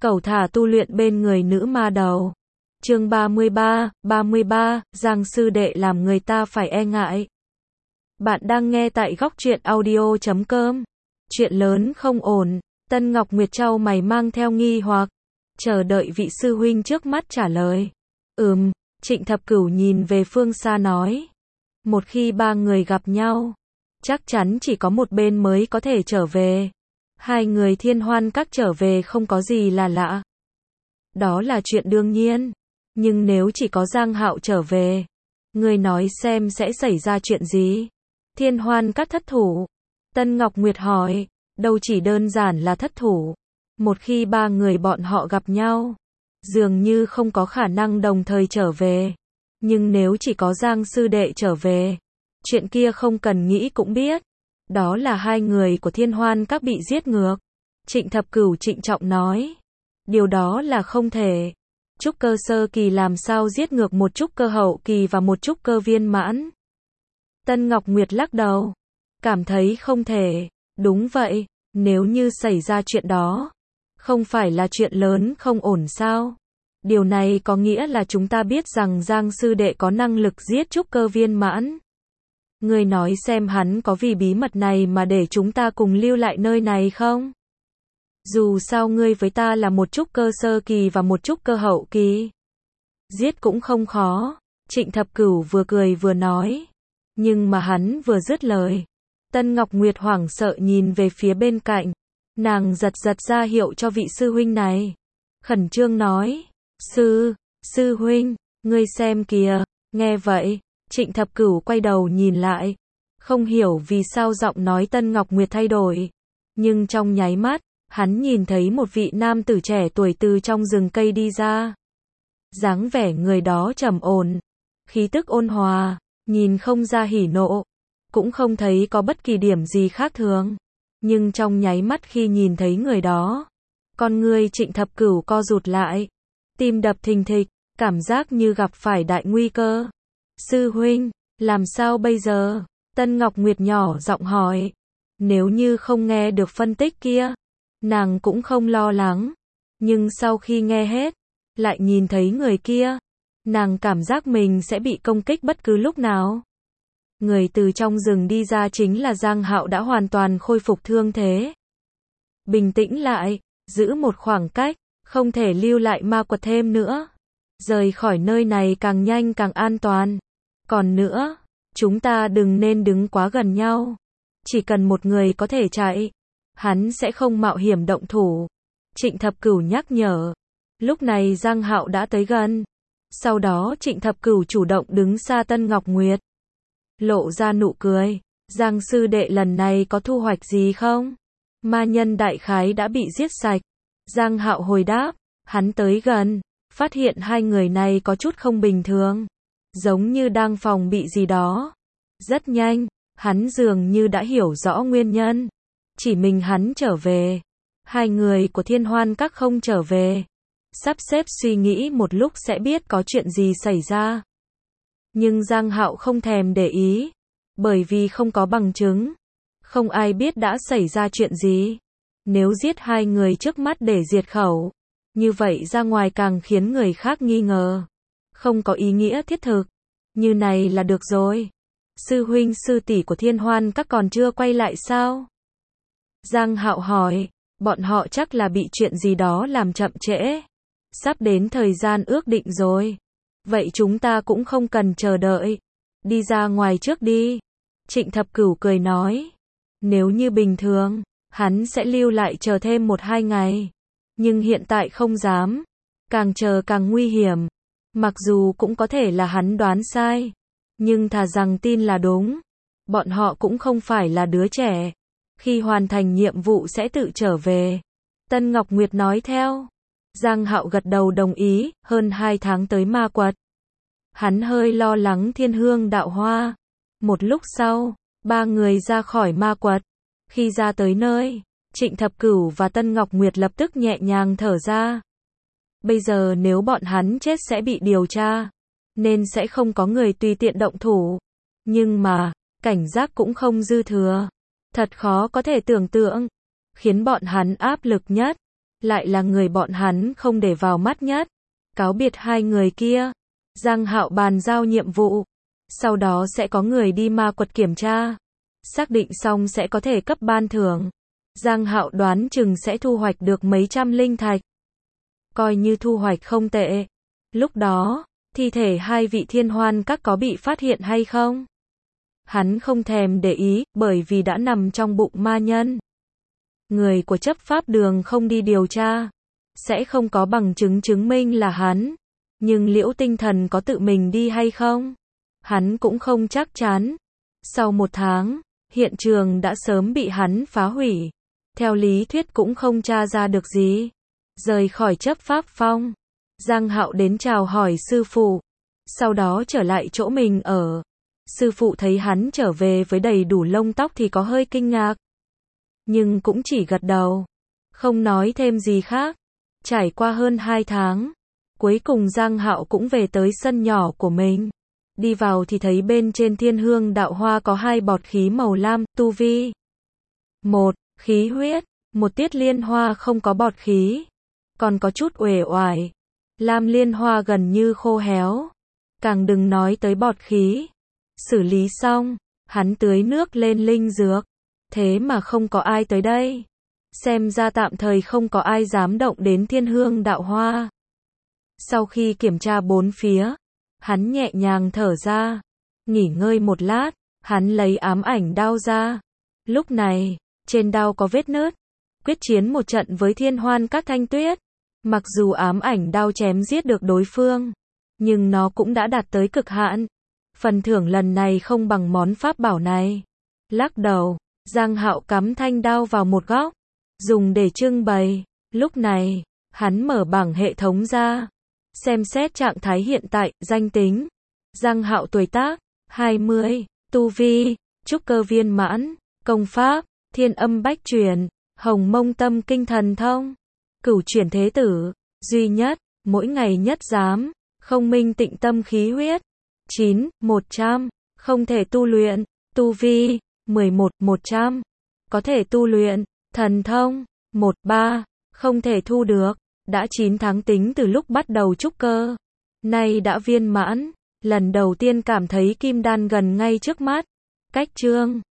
Cẩu thả tu luyện bên người nữ ma đầu. Chương 33, Giang sư đệ làm người ta phải e ngại. Bạn đang nghe tại góc truyện audio.com. Chuyện lớn không ổn. Tân Ngọc Nguyệt chau mày mang theo nghi hoặc, chờ đợi vị sư huynh trước mắt trả lời. Trịnh Thập Cửu nhìn về phương xa nói. Một khi ba người gặp nhau, chắc chắn chỉ có một bên mới có thể trở về. Hai người Thiên Hoan Các trở về không có gì là lạ. Đó là chuyện đương nhiên. Nhưng nếu chỉ có Giang Hạo trở về, người nói xem sẽ xảy ra chuyện gì? Thiên Hoan Các thất thủ. Tân Ngọc Nguyệt hỏi, đâu chỉ đơn giản là thất thủ. Một khi ba người bọn họ gặp nhau, dường như không có khả năng đồng thời trở về. Nhưng nếu chỉ có Giang sư đệ trở về, chuyện kia không cần nghĩ cũng biết. Đó là hai người của Thiên Hoan Các bị giết ngược. Trịnh Thập Cửu trịnh trọng nói. Điều đó là không thể. Trúc cơ sơ kỳ làm sao giết ngược một trúc cơ hậu kỳ và một trúc cơ viên mãn? Tân Ngọc Nguyệt lắc đầu. Cảm thấy không thể. Đúng vậy, nếu như xảy ra chuyện đó, không phải là chuyện lớn không ổn sao? Điều này có nghĩa là chúng ta biết rằng Giang sư đệ có năng lực giết trúc cơ viên mãn. Ngươi nói xem hắn có vì bí mật này mà để chúng ta cùng lưu lại nơi này không? Dù sao ngươi với ta là một trúc cơ sơ kỳ và một trúc cơ hậu kỳ. Giết cũng không khó. Trịnh Thập Cửu vừa cười vừa nói. Nhưng mà hắn vừa dứt lời, Tân Ngọc Nguyệt hoảng sợ nhìn về phía bên cạnh. Nàng giật ra hiệu cho vị sư huynh này. Khẩn trương nói. Sư huynh, ngươi xem kìa. Nghe vậy, Trịnh Thập Cửu quay đầu nhìn lại. Không hiểu vì sao giọng nói Tân Ngọc Nguyệt thay đổi. Nhưng trong nháy mắt, hắn nhìn thấy một vị nam tử trẻ tuổi từ trong rừng cây đi ra. Dáng vẻ người đó trầm ổn, khí tức ôn hòa, nhìn không ra hỉ nộ, cũng không thấy có bất kỳ điểm gì khác thường. Nhưng trong nháy mắt khi nhìn thấy người đó, con người Trịnh Thập Cửu co rụt lại, tim đập thình thịch, cảm giác như gặp phải đại nguy cơ. Sư huynh, làm sao bây giờ? Tân Ngọc Nguyệt nhỏ giọng hỏi. Nếu như không nghe được phân tích kia, nàng cũng không lo lắng. Nhưng sau khi nghe hết, lại nhìn thấy người kia, nàng cảm giác mình sẽ bị công kích bất cứ lúc nào. Người từ trong rừng đi ra chính là Giang Hạo đã hoàn toàn khôi phục thương thế. Bình tĩnh lại, giữ một khoảng cách, không thể lưu lại ma quật thêm nữa. Rời khỏi nơi này càng nhanh càng an toàn. Còn nữa, chúng ta đừng nên đứng quá gần nhau. Chỉ cần một người có thể chạy, hắn sẽ không mạo hiểm động thủ. Trịnh Thập Cửu nhắc nhở. Lúc này Giang Hạo đã tới gần. Sau đó Trịnh Thập Cửu chủ động đứng xa Tân Ngọc Nguyệt, lộ ra nụ cười. Giang sư đệ lần này có thu hoạch gì không? Ma nhân đại khái đã bị giết sạch. Giang Hạo hồi đáp. Hắn tới gần, phát hiện hai người này có chút không bình thường, giống như đang phòng bị gì đó. Rất nhanh, hắn dường như đã hiểu rõ nguyên nhân. Chỉ mình hắn trở về, hai người của Thiên Hoan Các không trở về. Sắp xếp suy nghĩ một lúc sẽ biết có chuyện gì xảy ra. Nhưng Giang Hạo không thèm để ý, bởi vì không có bằng chứng. Không ai biết đã xảy ra chuyện gì. Nếu giết hai người trước mắt để diệt khẩu, như vậy ra ngoài càng khiến người khác nghi ngờ. Không có ý nghĩa thiết thực. Như này là được rồi. Sư huynh sư tỷ của Thiên Hoan Các còn chưa quay lại sao? Giang Hạo hỏi. Bọn họ chắc là bị chuyện gì đó làm chậm trễ. Sắp đến thời gian ước định rồi. Vậy chúng ta cũng không cần chờ đợi. Đi ra ngoài trước đi. Trịnh Thập Cửu cười nói. Nếu như bình thường, hắn sẽ lưu lại chờ thêm 1-2 ngày. Nhưng hiện tại không dám. Càng chờ càng nguy hiểm. Mặc dù cũng có thể là hắn đoán sai. Nhưng thà rằng tin là đúng. Bọn họ cũng không phải là đứa trẻ. Khi hoàn thành nhiệm vụ sẽ tự trở về. Tân Ngọc Nguyệt nói theo. Giang Hạo gật đầu đồng ý. Hơn 2 tháng tới ma quật, hắn hơi lo lắng Thiên Hương đạo hoa. Một lúc sau, ba người ra khỏi ma quật. Khi ra tới nơi, Trịnh Thập Cửu và Tân Ngọc Nguyệt lập tức nhẹ nhàng thở ra. Bây giờ nếu bọn hắn chết sẽ bị điều tra, nên sẽ không có người tùy tiện động thủ. Nhưng mà, cảnh giác cũng không dư thừa. Thật khó có thể tưởng tượng. Khiến bọn hắn áp lực nhất lại là người bọn hắn không để vào mắt nhất. Cáo biệt hai người kia, Giang Hạo bàn giao nhiệm vụ, sau đó sẽ có người đi ma quật kiểm tra, xác định xong sẽ có thể cấp ban thưởng. Giang Hạo đoán chừng sẽ thu hoạch được mấy trăm linh thạch. Coi như thu hoạch không tệ. Lúc đó, thi thể hai vị Thiên Hoan Các có bị phát hiện hay không? Hắn không thèm để ý, bởi vì đã nằm trong bụng ma nhân. Người của chấp pháp đường không đi điều tra, sẽ không có bằng chứng chứng minh là hắn. Nhưng Liễu Tinh Thần có tự mình đi hay không? Hắn cũng không chắc chắn. Sau 1 tháng, hiện trường đã sớm bị hắn phá hủy. Theo lý thuyết cũng không tra ra được gì. Rời khỏi chấp pháp phong, Giang Hạo đến chào hỏi sư phụ, sau đó trở lại chỗ mình ở. Sư phụ thấy hắn trở về với đầy đủ lông tóc thì có hơi kinh ngạc, nhưng cũng chỉ gật đầu, không nói thêm gì khác. Trải qua hơn 2 tháng, cuối cùng Giang Hạo cũng về tới sân nhỏ của mình. Đi vào thì thấy bên trên Thiên Hương Đạo Hoa có 2 bọt khí màu lam, tu vi 1, khí huyết, 1 tiết liên hoa không có bọt khí, còn có chút uể oải. Lam liên hoa gần như khô héo, càng đừng nói tới bọt khí. Xử lý xong, hắn tưới nước lên linh dược, thế mà không có ai tới đây. Xem ra tạm thời không có ai dám động đến Thiên Hương Đạo Hoa. Sau khi kiểm tra 4 phía, hắn nhẹ nhàng thở ra, nghỉ ngơi một lát, hắn lấy ám ảnh đao ra. Lúc này, trên đao có vết nứt, quyết chiến một trận với Thiên Hoan Các Thanh Tuyết. Mặc dù ám ảnh đao chém giết được đối phương, nhưng nó cũng đã đạt tới cực hạn. Phần thưởng lần này không bằng món pháp bảo này. Lắc đầu, Giang Hạo cắm thanh đao vào một góc, dùng để trưng bày. Lúc này, hắn mở bảng hệ thống ra, xem xét trạng thái hiện tại, danh tính. Giang Hạo tuổi tác 20, tu vi trúc cơ viên mãn, công pháp Thiên Âm Bách Truyền, Hồng Mông Tâm Kinh Thần Thông, Cửu Chuyển Thế Tử, duy nhất, mỗi ngày nhất giám, không minh tịnh tâm khí huyết. 9, 100, không thể tu luyện, tu vi 11, 100, có thể tu luyện, thần thông 13, không thể thu được. Đã 9 tháng tính từ lúc bắt đầu trúc cơ, nay đã viên mãn, lần đầu tiên cảm thấy kim đan gần ngay trước mắt. Cách chương